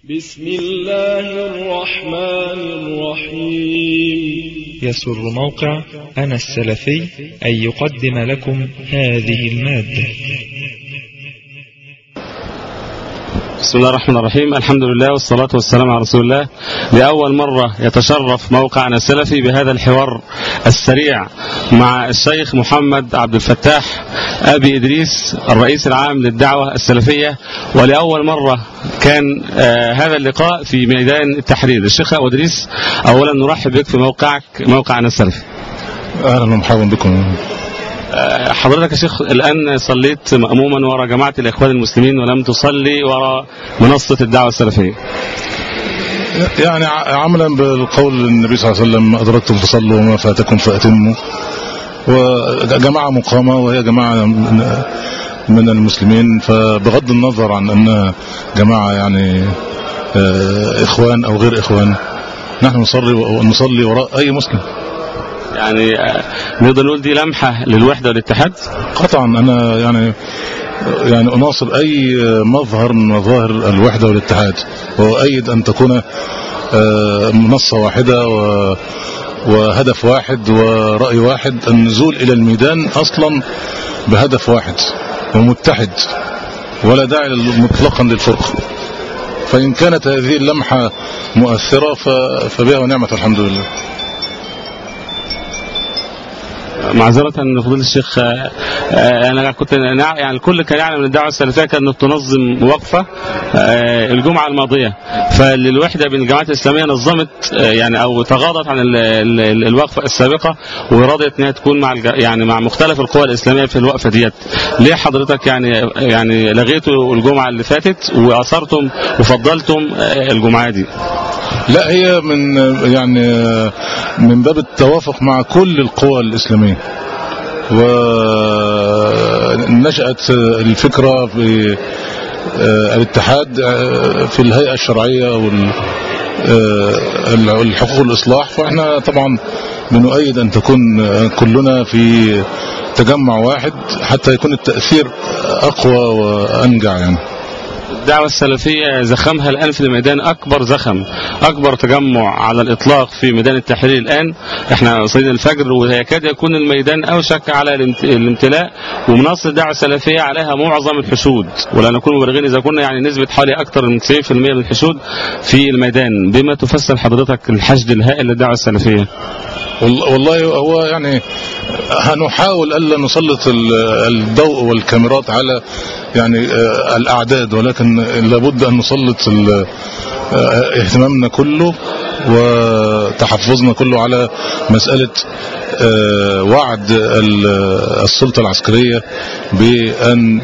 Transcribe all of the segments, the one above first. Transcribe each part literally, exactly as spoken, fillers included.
بسم الله الرحمن الرحيم. يسر موقع أنا السلفي أن يقدم لكم هذه المادة. بسم الله الرحمن الرحيم. الحمد لله والصلاة والسلام على رسول الله. لأول مرة يتشرف موقع أنا السلفي بهذا الحوار السريع مع الشيخ محمد عبد الفتاح أبي إدريس الرئيس العام للدعوة السلفية، ولأول مرة كان آه هذا اللقاء في ميدان التحرير. الشيخ أبو إدريس، أولا نرحب بك في موقعك موقع أنا السلفي. أهلا ومرحبا بكم. حضرتك يا شيخ الآن صليت مأموما وراء جماعة الإخوان المسلمين ولم تصلي وراء منصة الدعوة السلفية، يعني عملا بالقول النبي صلى الله عليه وسلم: أدركتم فصلوا وما فاتكم فأتموا. وجماعة مقامة وهي جماعة من المسلمين، فبغض النظر عن أنها جماعة يعني إخوان أو غير إخوان، نحن نصلي ونصلي وراء أي مسلم. يعني نقدر نقول دي لمحة للوحدة والاتحاد؟ قطعا أنا يعني يعني أناصر أي مظهر من مظاهر الوحدة والاتحاد، وأؤيد أن تكون منصة واحدة وهدف واحد ورأي واحد، النزول إلى الميدان أصلا بهدف واحد ومتحد، ولا داعي مطلقا للفرق. فإن كانت هذه اللمحة مؤثرة فبها ونعمة الحمد لله. معذرة فضيلة الشيخ، أنا كنت يعني الكل كان يعلم أن الدعوة السلفية كانت تنظم وقفة الجمعة الماضية، فالوحدة بين الجماعات الإسلامية نظمت يعني أو تغاضت عن الوقفة السابقة ورضيت أنها تكون مع يعني مع مختلف القوى الإسلامية في الوقفة ديت. ليه حضرتك يعني يعني لغيتوا الجمعة اللي فاتت وأثرتم وفضلتم الجمعة دي؟ لا، هي من يعني من باب التوافق مع كل القوى الإسلامية، ونشأت الفكرة في الاتحاد في الهيئة الشرعية والحقوق الإصلاح، فإحنا طبعا بنؤيد أن تكون كلنا في تجمع واحد حتى يكون التأثير أقوى وأنجع. يعني الدعوة السلفية زخمها الآن في الميدان أكبر زخم، أكبر تجمع على الإطلاق في ميدان التحرير الآن. احنا صلينا الفجر ويكاد يكون الميدان أوشك على الامتلاء، ومنصة الدعوة السلفية عليها معظم الحشود، ولا نكون مبالغين إذا كنا يعني نسبة حوالي أكثر من تسعين بالمئة من الحشود في الميدان. بما تفسر حضرتك الحشد الهائل للدعوة السلفية؟ والله هو يعني هنحاول ألا نسلط الضوء والكاميرات على يعني الأعداد، ولكن لابد أن نسلط اهتمامنا كله وتحفظنا كله على مسألة وعد السلطة العسكرية بأن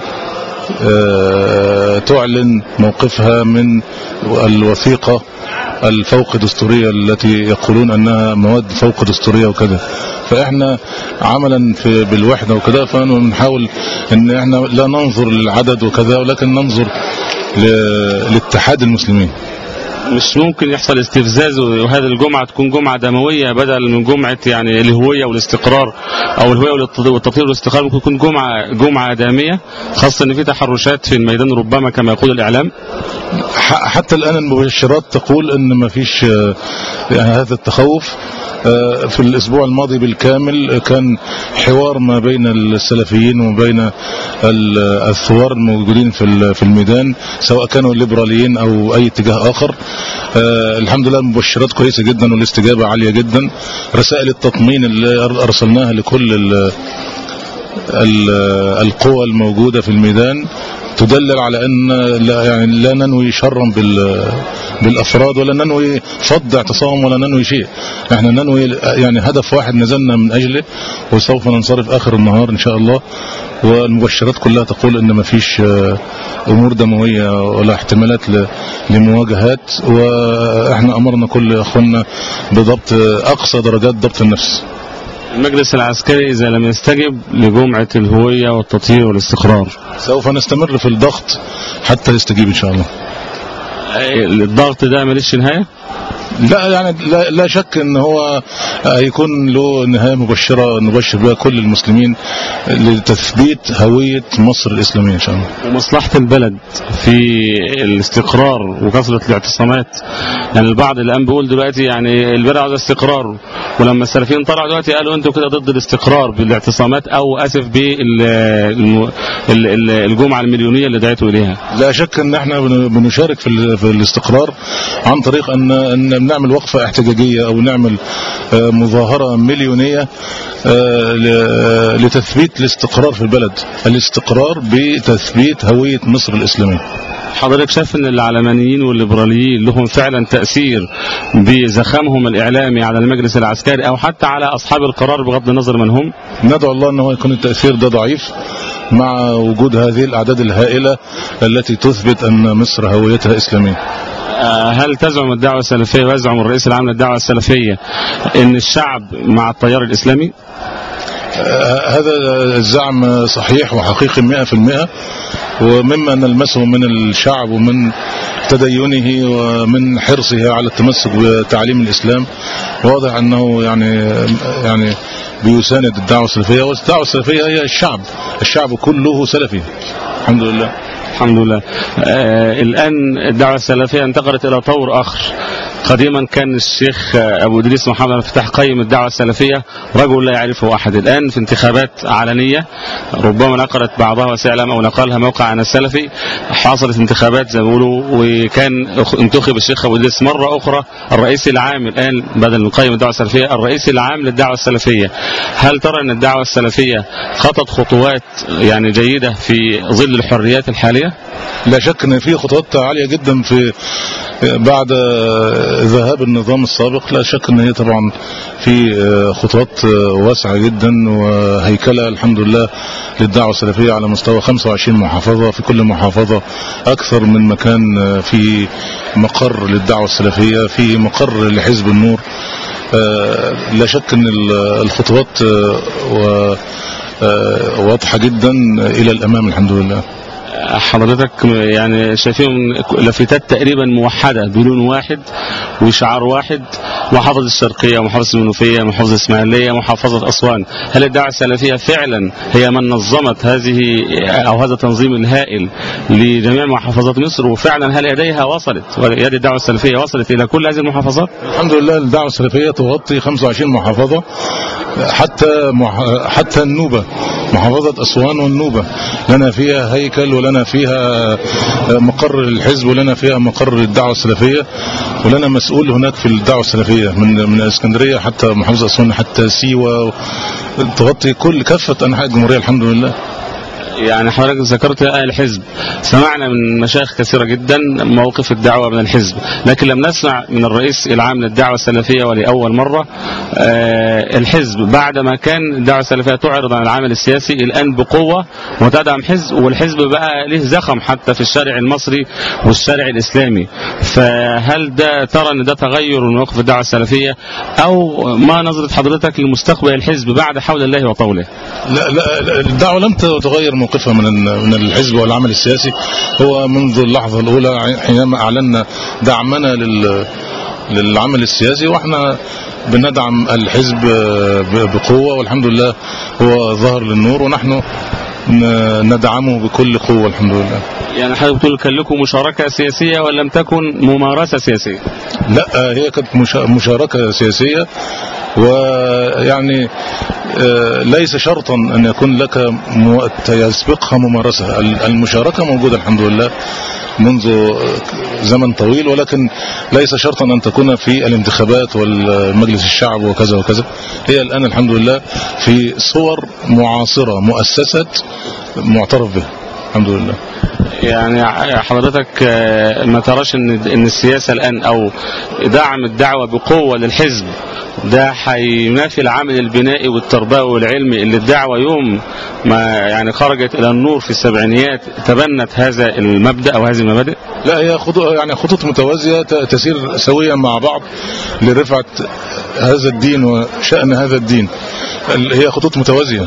تعلن موقفها من الوثيقة الفوق دستورية التي يقولون أنها مواد فوق دستورية وكذا. فإحنا عملا في بالوحدة وكذا فنحاول أن إحنا لا ننظر للعدد وكذا، ولكن ننظر لاتحاد المسلمين. مش ممكن يحصل استفزاز وهذه الجمعة تكون جمعة دموية بدل من جمعة يعني الهوية والاستقرار أو الهوية والتطهير والاستقرار؟ ممكن تكون جمعة جمعة دامية، خاصة أن في تحرشات في الميدان ربما كما يقول الإعلام. حتى الآن المبشرات تقول أن ما فيش يعني هذا التخوف. في الأسبوع الماضي بالكامل كان حوار ما بين السلفيين وبين الثوار الموجودين في الميدان، سواء كانوا الليبراليين أو أي اتجاه آخر. الحمد لله المبشرات كويسة جدا والاستجابة عالية جدا. رسائل التطمين اللي أرسلناها لكل القوى الموجودة في الميدان تدلل على أن لا يعني لا ننوي شرا بالأفراد ولا ننوي فض اعتصام ولا ننوي شيء. احنا ننوي يعني هدف واحد نزلنا من أجله، وسوف ننصرف آخر النهار إن شاء الله. والمبشرات كلها تقول أن ما فيش أمور دموية ولا احتمالات لمواجهات، وإحنا أمرنا كل أخونا بضبط أقصى درجات ضبط النفس. المجلس العسكري إذا لم يستجب لجمعة الهوية والتطهير والاستقرار سوف نستمر في الضغط حتى يستجيب إن شاء الله. الضغط ده ماليش نهاية؟ لا يعني لا, لا شك ان هو هيكون له نهاية مبشرة نبشر بها كل المسلمين لتثبيت هوية مصر الإسلامية إن شاء الله. ومصلحة البلد في الاستقرار وكثرة الاعتصامات. يعني البعض الآن بيقول دلوقتي يعني البلد عاوزة استقرار، ولما السلفيين طلعوا دلوقتي قالوا انتوا كده ضد الاستقرار بالاعتصامات او اسف بالجمعة المليونية اللي دعيتوا اليها. لا شك ان احنا بنشارك في, في الاستقرار عن طريق ان, أن نعمل وقفة احتجاجية او نعمل مظاهرة مليونية لتثبيت الاستقرار في البلد، الاستقرار بتثبيت هوية مصر الإسلامية. حضرتك شايف ان العلمانيين والليبراليين لهم فعلا تأثير بزخامهم الإعلامي على المجلس العسكري او حتى على اصحاب القرار بغض النظر من هم؟ ندعو الله ان هو يكون التأثير ده ضعيف مع وجود هذه الأعداد الهائلة التي تثبت ان مصر هويتها إسلامية. هل تزعم الدعوة السلفية ويزعم الرئيس العام للدعوة السلفية ان الشعب مع التيار الإسلامي؟ هذا الزعم صحيح وحقيقي مئة في المئة، ومما نلمسه من الشعب ومن تدينه ومن حرصه على التمسك بتعليم الإسلام واضح أنه يعني يعني بيساند الدعوة السلفية، والدعوة السلفية هي الشعب، الشعب كله سلفي الحمد لله. الحمد لله. آه الآن الدعوة السلفية انتقلت إلى طور آخر. قديما كان الشيخ أبو إدريس محمد الفتاح قيم الدعوة السلفية رجل لا يعرفه أحد. الآن في انتخابات علنية ربما نقلت بعضها وسائل الإعلام أو نقلها موقع أنا السلفي، حصلت انتخابات زي ما بيقولوا وكان انتخب الشيخ أبو إدريس مرة أخرى الرئيس العام الآن بدل من قيم الدعوة السلفية الرئيس العام للدعوة السلفية. هل ترى أن الدعوة السلفية خطت خطوات يعني جيدة في ظل الحريات الحالية؟ لا شك ان في خطوات عالية جدا في بعد ذهاب النظام السابق. لا شك ان هي طبعا في خطوات واسعة جدا وهيكلة الحمد لله للدعوة السلفية على مستوى خمسة وعشرين محافظة، في كل محافظة اكثر من مكان في مقر للدعوة السلفية، في مقر لحزب النور. لا شك ان الخطوات واضحة جدا الى الامام الحمد لله. حضرتك يعني شايفين لافتات تقريبا موحدة بلون واحد وشعار واحد، محافظة الشرقية ومحافظة المنوفية ومحافظة الإسماعيلية ومحافظة أسوان. هل الدعوة السلفية فعلا هي من نظمت هذه أو هذا التنظيم الهائل لجميع محافظات مصر، وفعلا هل يديها وصلت يد الدعوة السلفية وصلت إلى كل هذه المحافظات؟ الحمد لله الدعوة السلفية تغطي خمسة وعشرين محافظة حتى حتى النوبة، محافظة أسوان والنوبة لنا فيها هيكل ولنا فيها مقر الحزب ولنا فيها مقر الدعوة السلفية ولنا مسؤول هناك في الدعوة السلفية من من الإسكندرية حتى محافظة أسوان حتى سيوة، تغطي كل كافة أنحاء الجمهورية الحمد لله. يعني حضرتك ذكرت الحزب، سمعنا من مشايخ كثيرة جدا موقف الدعوة من الحزب، لكن لم نسمع من الرئيس العام للدعوة السلفية ولأول مرة الحزب بعدما كان الدعوة السلفية تعرض عن العمل السياسي الآن بقوة وتدعم حزب، والحزب بقى له زخم حتى في الشارع المصري والشارع الإسلامي. فهل ده ترى أن ده تغير من موقف الدعوة السلفية، أو ما نظرة حضرتك لمستقبل الحزب بعد حول الله وطوله؟ لا لا الدعوة لم تغير موقفها من من الحزب والعمل السياسي. هو منذ اللحظة الأولى حينما أعلنا دعمنا لل للعمل السياسي واحنا بندعم الحزب بقوة، والحمد لله هو ظهر للنور ونحن ندعمه بكل قوة الحمد لله. يعني حضرتك بتقول كان لكم مشاركة سياسية ولم تكن ممارسة سياسية؟ لا هي كانت مشاركة سياسية، ويعني ليس شرطا أن يكون لك يسبقها ممارسة. المشاركة موجودة الحمد لله منذ زمن طويل، ولكن ليس شرطا أن تكون في الانتخابات والمجلس الشعب وكذا وكذا. هي الآن الحمد لله في صور معاصرة مؤسسات معترف بها الحمد لله. يعني حضرتك ما تراش ان ان السياسة الآن او دعم الدعوة بقوة للحزب ده هينافي العمل البنائي والتربوي والعلمي اللي الدعوة يوم ما يعني خرجت الى النور في السبعينيات تبنت هذا المبدأ او هذه المبادئ؟ لا هي خطوط يعني خطوط متوازية تسير سويا مع بعض لرفعة هذا الدين وشأن هذا الدين. هي خطوط متوازية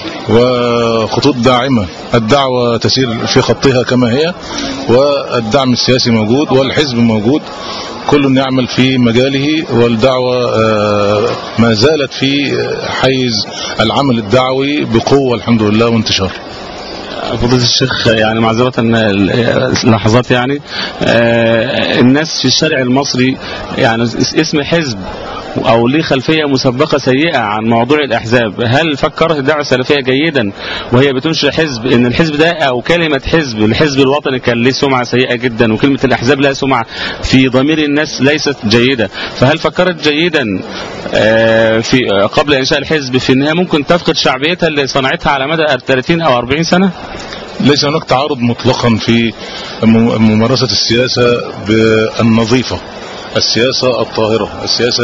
وخطوط داعمة. الدعوة تسير في خطها كما هي، والدعم السياسي موجود والحزب موجود، كل يعمل في مجاله، والدعوة ما زالت في حيز العمل الدعوي بقوة الحمد لله وانتشار. فضيلة الشيخ يعني معذرة لحظات يعني الناس في الشارع المصري يعني اسم حزب أو ليه خلفية مسبقة سيئة عن موضوع الأحزاب، هل فكرت الدعوة السلفية جيدا وهي بتنشر حزب إن الحزب ده أو كلمة حزب الحزب الوطني كان له سمعة سيئة جدا، وكلمة الأحزاب لها سمعة في ضمير الناس ليست جيدة، فهل فكرت جيدا في قبل إنشاء الحزب في أنها ممكن تفقد شعبيتها اللي صنعتها على مدى ثلاثين أو أربعين سنة؟ ليس هناك تعارض مطلقا في ممارسة السياسة بالنظيفة، السياسة الطاهرة، السياسة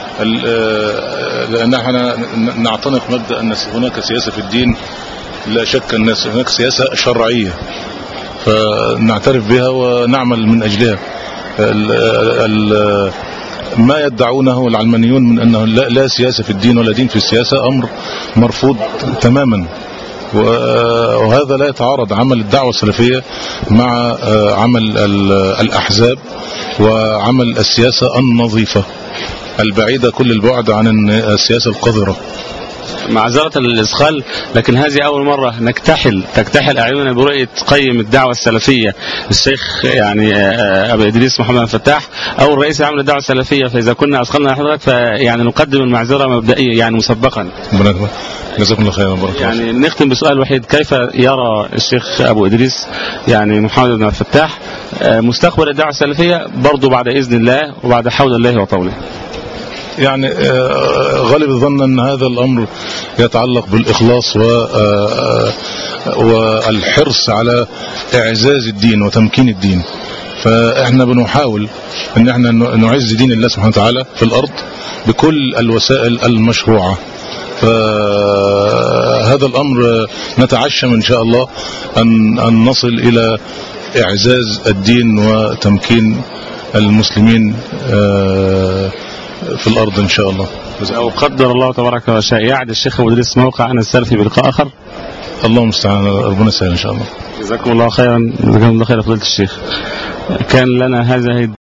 لأن احنا نعتنق مبدأ أن هناك سياسة في الدين لا شك، الناس هناك سياسة شرعية فنعترف بها ونعمل من أجلها. ال ال ما يدعونه العلمانيون من أنه لا, لا سياسة في الدين ولا دين في السياسة أمر مرفوض تماما، وهذا لا يتعارض عمل الدعوة السلفية مع عمل الأحزاب وعمل السياسة النظيفة البعيدة كل البعد عن السياسة القذرة. معذرة الإسخال، لكن هذه أول مرة نكتحل تكتحل أعيننا برؤية قيم الدعوة السلفية الشيخ يعني أبو إدريس محمد الفتاح أو الرئيس العام للدعوة السلفية، فإذا كنا أسخلنا حضرتك فيعني نقدم المعذرة مبدئية يعني مسبقا. جزاكم الله خيرا وبارك الله. يعني نختم بسؤال وحيد، كيف يرى الشيخ أبو إدريس يعني محمد بن الفتاح مستقبل الدعوة السلفية برضو بعد إذن الله وبعد حول الله وطوله؟ يعني غالب الظن أن هذا الأمر يتعلق بالإخلاص والحرص على إعزاز الدين وتمكين الدين، فإحنا بنحاول أن احنا نعز دين الله سبحانه وتعالى في الأرض بكل الوسائل المشروعة، فهذا الأمر نتعشم إن شاء الله أن, أن نصل إلى إعزاز الدين وتمكين المسلمين في الأرض إن شاء الله. لو قدر الله تبارك وشاء يعد الشيخ أبو إدريس موقع أنا السلفي بلقاء آخر. اللهم استعان، ربنا يسهل إن شاء الله. جزاكم الله خيرا. جزاكم الله خيرا فضيلة الشيخ. كان لنا هذا